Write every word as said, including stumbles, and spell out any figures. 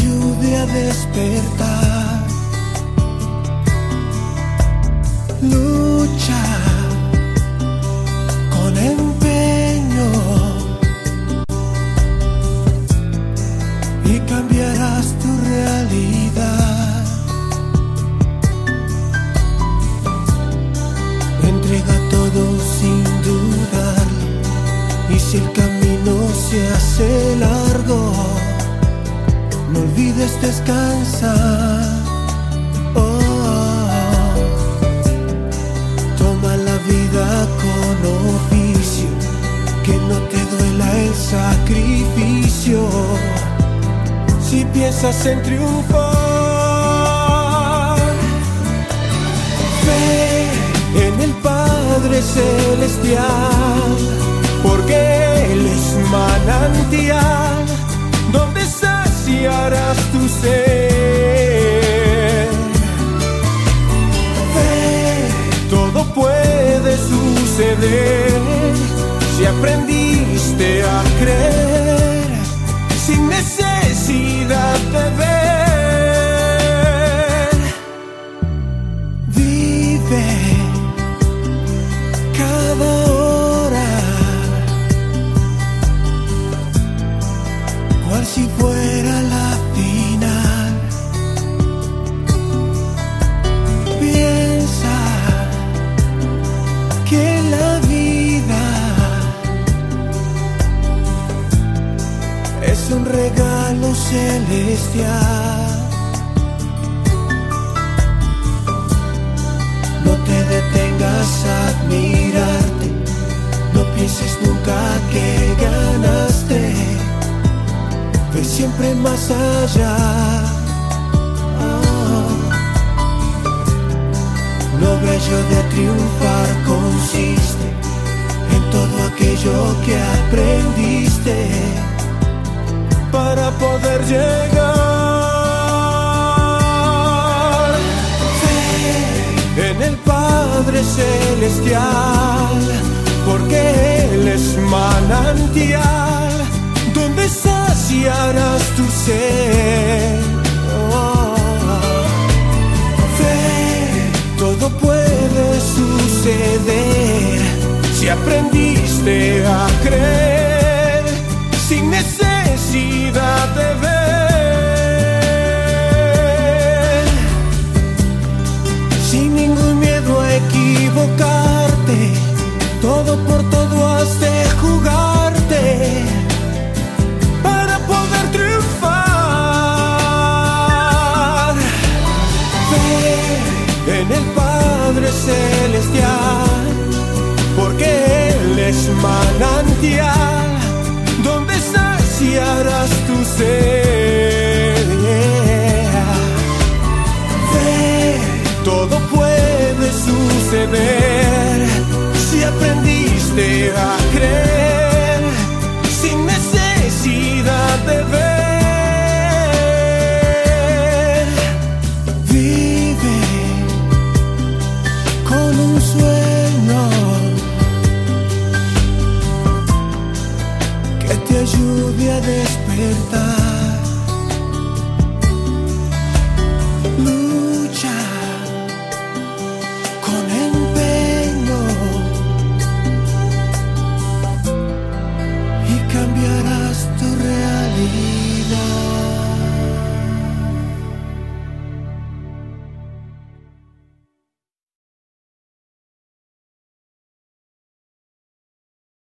ayude a despertar. Lucha con empeño y cambiarás tu realidad. Entrega todo sin dudar, y si el camino se hace largo, no olvides descansar. Oh, toma la vida con oficio, que no te duela el sacrificio. Si piensas en triunfar, fe en el Padre Celestial, porque Él es manantial donde saciarás tu sed. Fe, todo puede suceder si aprendiste a creer sin necesidad de ver. Vive cada hora cual si fuera la final. Piensa que la vida es un regalo celestial. No te detengas a admirarte, no pienses nunca que ganaste. Ve siempre más allá. Oh. Lo bello de triunfar consiste en todo aquello que aprendiste para poder llegar. Fe en el Padre Celestial, porque Él es manantial donde saciarás tu sed. Oh. Fe, todo puede suceder si aprendiste a creer sin necesidad de ver. Sin ningún miedo a equivocarte, todo por todo has de jugarte para poder triunfar. Fe en el Padre Celestial, porque Él es manantial donde saciarás tu sed. Yeah. Fe, todo puede suceder si aprendiste a creer sin necesidad de ver. Vive con un sueño que te ayude a despertar.